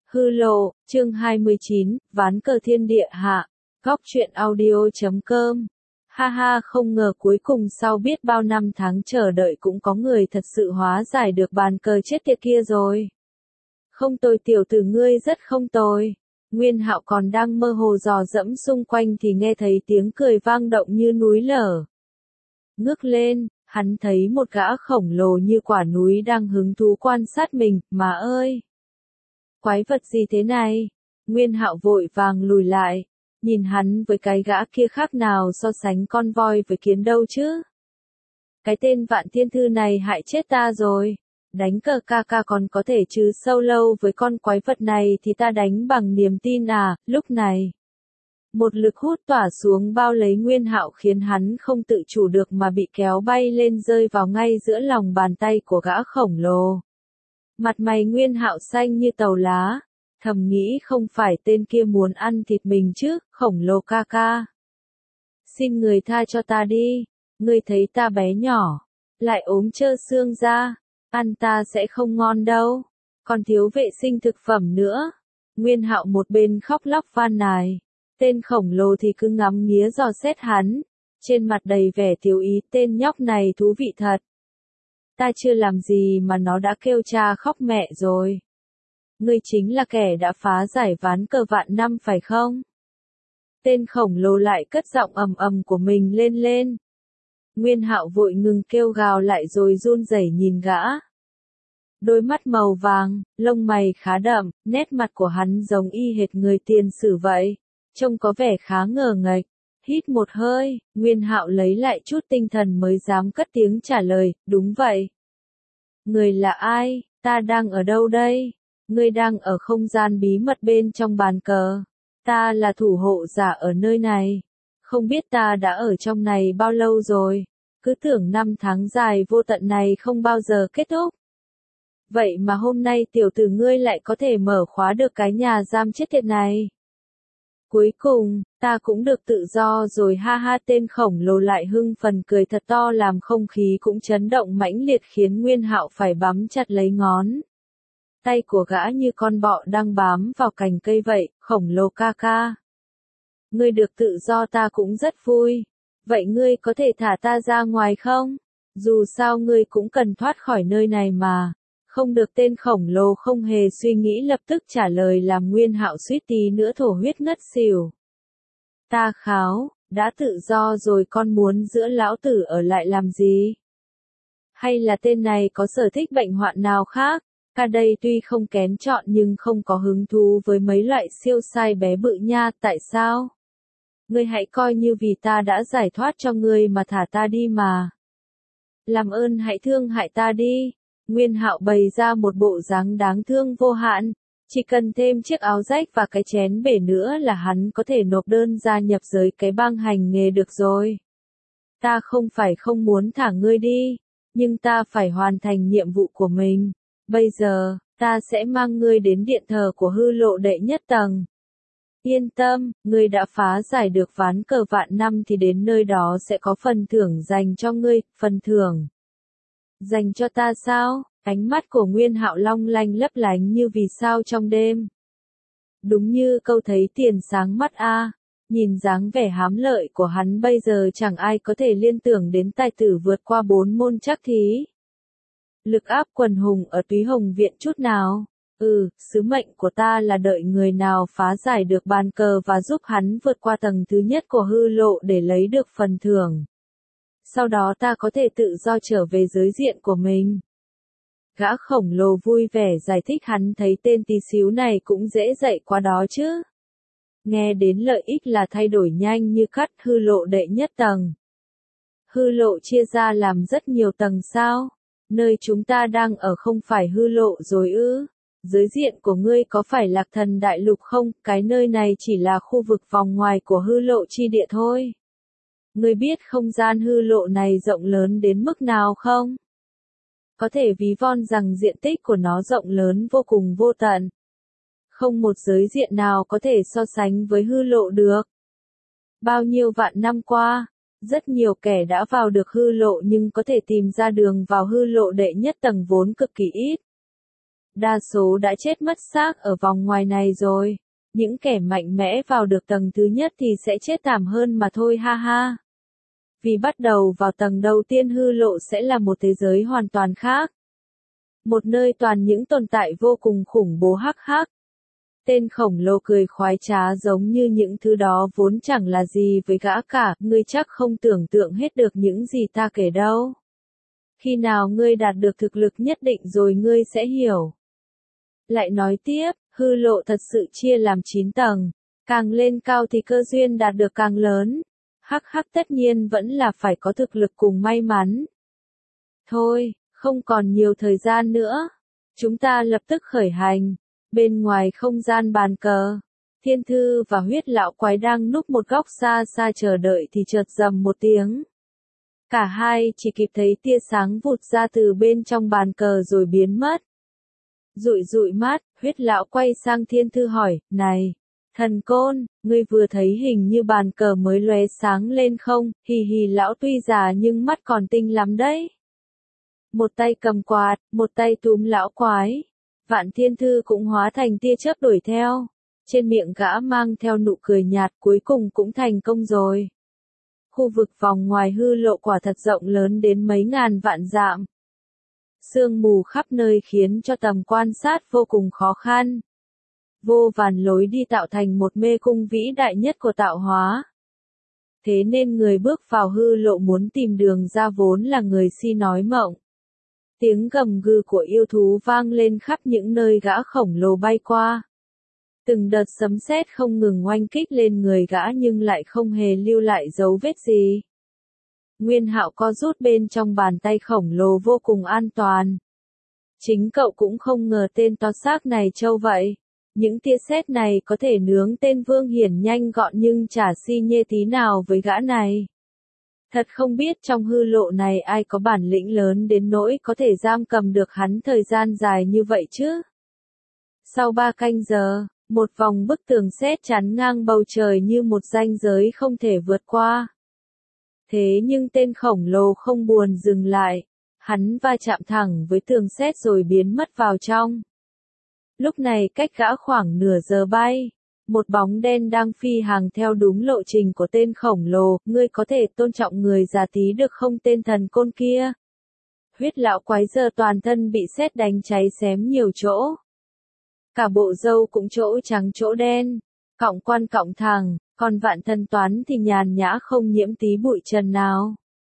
Hư lộ, chương 29, ván cờ thiên địa hạ, góc truyện audio.com. Ha ha, không ngờ cuối cùng sau biết bao năm tháng chờ đợi cũng có người thật sự hóa giải được bàn cờ chết tiệt kia rồi. Không tồi, tiểu tử ngươi rất không tồi. Nguyên Hạo còn đang mơ hồ dò dẫm xung quanh thì nghe thấy tiếng cười vang động như núi lở. Ngước lên, hắn thấy một gã khổng lồ như quả núi đang hứng thú quan sát mình, mà ơi! Quái vật gì thế này? Nguyên Hạo vội vàng lùi lại, nhìn hắn với cái gã kia khác nào so sánh con voi với kiến đâu chứ? Cái tên Vạn Thiên Thư này hại chết ta rồi. Đánh cờ ca ca còn có thể chứ sâu lâu với con quái vật này thì ta đánh bằng niềm tin à. Lúc này, một lực hút tỏa xuống bao lấy Nguyên Hạo khiến hắn không tự chủ được mà bị kéo bay lên rơi vào ngay giữa lòng bàn tay của gã khổng lồ. Mặt mày Nguyên Hạo xanh như tàu lá, thầm nghĩ không phải tên kia muốn ăn thịt mình chứ, khổng lồ ca ca. Xin người tha cho ta đi, ngươi thấy ta bé nhỏ, lại ốm trơ xương ra, ăn ta sẽ không ngon đâu, còn thiếu vệ sinh thực phẩm nữa. Nguyên Hạo một bên khóc lóc van nài, tên khổng lồ thì cứ ngắm nghía dò xét hắn, trên mặt đầy vẻ thiếu ý. Tên nhóc này thú vị thật. Ta chưa làm gì mà nó đã kêu cha khóc mẹ rồi. Ngươi chính là kẻ đã phá giải ván cờ vạn năm phải không? Tên khổng lồ lại cất giọng ầm ầm của mình lên. Nguyên Hạo vội ngừng kêu gào lại rồi run rẩy nhìn gã. Đôi mắt màu vàng, lông mày khá đậm, nét mặt của hắn giống y hệt người tiền sử vậy, trông có vẻ khá ngờ nghệch. Hít một hơi, Nguyên Hạo lấy lại chút tinh thần mới dám cất tiếng trả lời, đúng vậy. Người là ai, ta đang ở đâu đây? Ngươi đang ở không gian bí mật bên trong bàn cờ. Ta là thủ hộ giả ở nơi này. Không biết ta đã ở trong này bao lâu rồi. Cứ tưởng năm tháng dài vô tận này không bao giờ kết thúc. Vậy mà hôm nay tiểu tử ngươi lại có thể mở khóa được cái nhà giam chết tiệt này. Cuối cùng, ta cũng được tự do rồi, ha ha. Tên khổng lồ lại hưng phấn cười thật to làm không khí cũng chấn động mãnh liệt khiến Nguyên Hạo phải bám chặt lấy ngón tay của gã như con bọ đang bám vào cành cây vậy. Khổng lồ ca ca, ngươi được tự do ta cũng rất vui. Vậy ngươi có thể thả ta ra ngoài không? Dù sao ngươi cũng cần thoát khỏi nơi này mà. Không được. Tên khổng lồ không hề suy nghĩ lập tức trả lời làm Nguyên Hạo suýt tí nữa thổ huyết ngất xỉu. Ta kháo, đã tự do rồi con muốn giữ lão tử ở lại làm gì? Hay là tên này có sở thích bệnh hoạn nào khác? Ca đây tuy không kén chọn nhưng không có hứng thú với mấy loại siêu sai bé bự nha. Tại sao? Ngươi hãy coi như vì ta đã giải thoát cho ngươi mà thả ta đi mà. Làm ơn hãy thương hại ta đi. Nguyên Hạo bày ra một bộ dáng đáng thương vô hạn, chỉ cần thêm chiếc áo rách và cái chén bể nữa là hắn có thể nộp đơn gia nhập giới cái bang hành nghề được rồi. Ta không phải không muốn thả ngươi đi, nhưng ta phải hoàn thành nhiệm vụ của mình. Bây giờ, ta sẽ mang ngươi đến điện thờ của hư lộ đệ nhất tầng. Yên tâm, ngươi đã phá giải được ván cờ vạn năm thì đến nơi đó sẽ có phần thưởng dành cho ngươi. Phần thưởng dành cho ta sao? Ánh mắt của Nguyên Hạo long lanh lấp lánh như vì sao trong đêm. Đúng như câu thấy tiền sáng mắt a. Nhìn dáng vẻ hám lợi của hắn bây giờ chẳng ai có thể liên tưởng đến tài tử vượt qua 4 môn trắc thí. Lực áp quần hùng ở Túy Hồng Viện chút nào. Sứ mệnh của ta là đợi người nào phá giải được bàn cờ và giúp hắn vượt qua tầng thứ nhất của hư lộ để lấy được phần thưởng. Sau đó ta có thể tự do trở về giới diện của mình. Gã khổng lồ vui vẻ giải thích, hắn thấy tên tí xíu này cũng dễ dạy quá đó chứ. Nghe đến lợi ích là thay đổi nhanh như cắt. Hư lộ đệ nhất tầng. Hư lộ chia ra làm rất nhiều tầng sao? Nơi chúng ta đang ở không phải hư lộ rồi ư? Giới diện của ngươi có phải Lạc Thần Đại Lục không? Cái nơi này chỉ là khu vực vòng ngoài của hư lộ chi địa thôi. Ngươi biết không gian hư lộ này rộng lớn đến mức nào không? Có thể ví von rằng diện tích của nó rộng lớn vô cùng vô tận. Không một giới diện nào có thể so sánh với hư lộ được. Bao nhiêu vạn năm qua, rất nhiều kẻ đã vào được hư lộ nhưng có thể tìm ra đường vào hư lộ đệ nhất tầng vốn cực kỳ ít. đa số đã chết mất xác ở vòng ngoài này rồi. Những kẻ mạnh mẽ vào được tầng thứ nhất thì sẽ chết thảm hơn mà thôi ha ha. Vì bắt đầu vào tầng đầu tiên hư lộ sẽ là một thế giới hoàn toàn khác. Một nơi toàn những tồn tại vô cùng khủng bố hắc hắc. Tên khổng lồ cười khoái trá giống như những thứ đó vốn chẳng là gì với gã cả, ngươi chắc không tưởng tượng hết được những gì ta kể đâu. Khi nào ngươi đạt được thực lực nhất định rồi ngươi sẽ hiểu. Lại nói tiếp, hư lộ thật sự chia làm 9 tầng, càng lên cao thì cơ duyên đạt được càng lớn. Hắc hắc tất nhiên vẫn là phải có thực lực cùng may mắn. Thôi, không còn nhiều thời gian nữa. Chúng ta lập tức khởi hành. Bên ngoài không gian bàn cờ, Thiên Thư và Huyết Lão Quái đang núp một góc xa xa chờ đợi thì chợt rầm một tiếng. Cả hai chỉ kịp thấy tia sáng vụt ra từ bên trong bàn cờ rồi biến mất. Dụi dụi mắt, Huyết Lão quay sang Thiên Thư hỏi, này, thần côn, ngươi vừa thấy hình như bàn cờ mới lóe sáng lên không, hì hì lão tuy già nhưng mắt còn tinh lắm đấy. Một tay cầm quạt, một tay túm lão quái. Vạn Thiên Thư cũng hóa thành tia chớp đuổi theo. Trên miệng gã mang theo nụ cười nhạt, cuối cùng cũng thành công rồi. Khu vực vòng ngoài hư lộ quả thật rộng lớn đến mấy ngàn vạn dặm. Sương mù khắp nơi khiến cho tầm quan sát vô cùng khó khăn. Vô vàn lối đi tạo thành một mê cung vĩ đại nhất của tạo hóa. Thế nên người bước vào hư lộ muốn tìm đường ra vốn là người si nói mộng. Tiếng gầm gừ của yêu thú vang lên khắp những nơi gã khổng lồ bay qua. Từng đợt sấm sét không ngừng oanh kích lên người gã nhưng lại không hề lưu lại dấu vết gì. Nguyên Hạo co rút bên trong bàn tay khổng lồ vô cùng an toàn. Chính cậu cũng không ngờ tên to xác này trâu vậy. Những tia sét này có thể nướng tên Vương Hiển nhanh gọn nhưng chả si nhê tí nào với gã này. Thật không biết trong hư lộ này ai có bản lĩnh lớn đến nỗi có thể giam cầm được hắn thời gian dài như vậy chứ. Sau 3 canh giờ, một vòng bức tường sét chắn ngang bầu trời như một ranh giới không thể vượt qua. Thế nhưng tên khổng lồ không buồn dừng lại, hắn va chạm thẳng với tường sét rồi biến mất vào trong. Lúc này cách gã khoảng nửa giờ bay. Một bóng đen đang phi hàng theo đúng lộ trình của tên khổng lồ, ngươi có thể tôn trọng người già tí được không tên thần côn kia? Huyết Lão Quái giờ toàn thân bị sét đánh cháy xém nhiều chỗ. Cả bộ râu cũng chỗ trắng chỗ đen, cọng quan cọng thẳng, còn Vạn Thần Toán thì nhàn nhã không nhiễm tí bụi trần nào.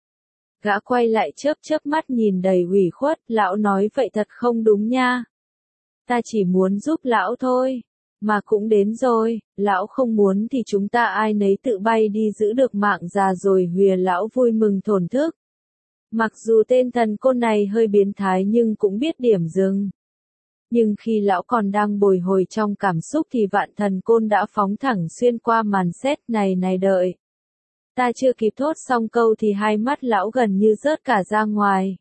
Gã quay lại chớp mắt nhìn đầy ủy khuất, lão nói vậy thật không đúng nha. Ta chỉ muốn giúp lão thôi. Mà cũng đến rồi, lão không muốn thì chúng ta ai nấy tự bay đi giữ được mạng già rồi Hùa lão vui mừng thổn thức. Mặc dù tên thần côn này hơi biến thái nhưng cũng biết điểm dừng. Nhưng khi lão còn đang bồi hồi trong cảm xúc thì Vạn Thần Côn đã phóng thẳng xuyên qua màn sét này đợi. Ta chưa kịp thốt xong câu thì hai mắt lão gần như rớt cả ra ngoài.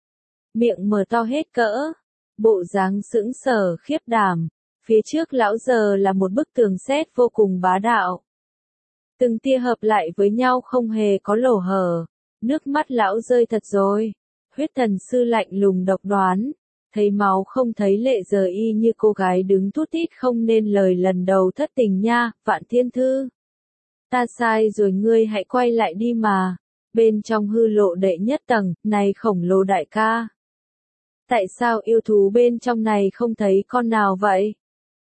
Miệng mở to hết cỡ, bộ dáng sững sờ khiếp đảm. Phía trước lão giờ là một bức tường sét vô cùng bá đạo. Từng tia hợp lại với nhau không hề có lỗ hở. Nước mắt lão rơi thật rồi. Huyết Thần Sư lạnh lùng độc đoán. Thấy máu không thấy lệ giờ y như cô gái đứng thút thít không nên lời lần đầu thất tình nha, Vạn Thiên Thư. Ta sai rồi ngươi hãy quay lại đi mà. Bên trong hư lộ đệ nhất tầng, này khổng lồ đại ca. Tại sao yêu thú bên trong này không thấy con nào vậy?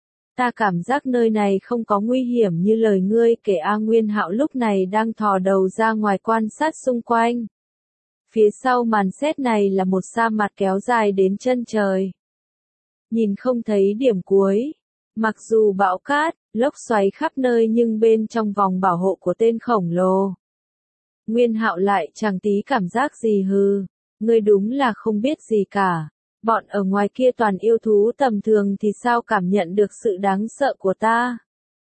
Ta cảm giác nơi này không có nguy hiểm như lời ngươi kể. Nguyên Hạo lúc này đang thò đầu ra ngoài quan sát xung quanh. Phía sau màn sét này là một sa mạc kéo dài đến chân trời. Nhìn không thấy điểm cuối. Mặc dù bão cát, lốc xoáy khắp nơi nhưng bên trong vòng bảo hộ của tên khổng lồ. Nguyên Hạo lại chẳng tí cảm giác gì hừ. Ngươi đúng là không biết gì cả. Bọn ở ngoài kia toàn yêu thú tầm thường thì sao cảm nhận được sự đáng sợ của ta?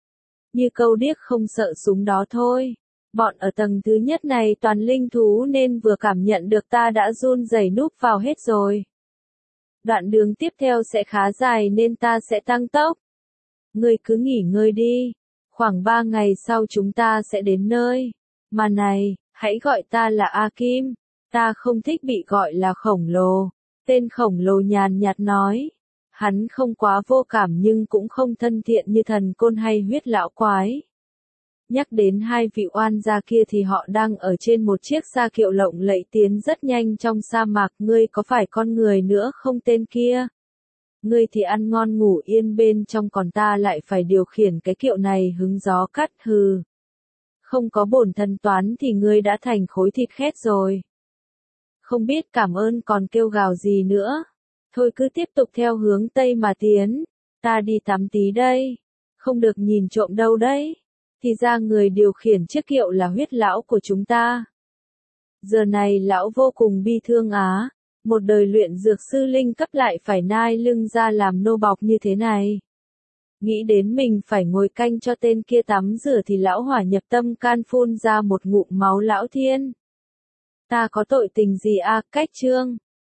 Như câu điếc không sợ súng đó thôi. Bọn ở tầng thứ nhất này toàn linh thú nên vừa cảm nhận được ta đã run rẩy núp vào hết rồi. Đoạn đường tiếp theo sẽ khá dài nên ta sẽ tăng tốc. Ngươi cứ nghỉ ngơi đi. Khoảng 3 ngày sau chúng ta sẽ đến nơi. Mà này, hãy gọi ta là A Kim. Ta không thích bị gọi là khổng lồ. Tên khổng lồ nhàn nhạt nói. Hắn không quá vô cảm nhưng cũng không thân thiện như thần côn hay huyết lão quái. Nhắc đến hai vị oan gia kia thì họ đang ở trên một chiếc xa kiệu lộng lẫy tiến rất nhanh trong sa mạc. Ngươi có phải con người nữa không tên kia? Ngươi thì ăn ngon ngủ yên bên trong còn ta lại phải điều khiển cái kiệu này hứng gió cắt hừ. Không có bổn thân toán thì ngươi đã thành khối thịt khét rồi. Không biết cảm ơn còn kêu gào gì nữa. Thôi cứ tiếp tục theo hướng Tây mà tiến. Ta đi tắm tí đây. Không được nhìn trộm đâu đấy. Thì ra người điều khiển chiếc kiệu là huyết lão của chúng ta. Giờ này lão vô cùng bi thương á. Một đời luyện dược sư linh cấp lại phải nai lưng ra làm nô bọc như thế này. Nghĩ đến mình phải ngồi canh cho tên kia tắm rửa thì lão hỏa nhập tâm can phun ra một ngụm máu lão thiên. Ta có tội tình gì à, cách chương.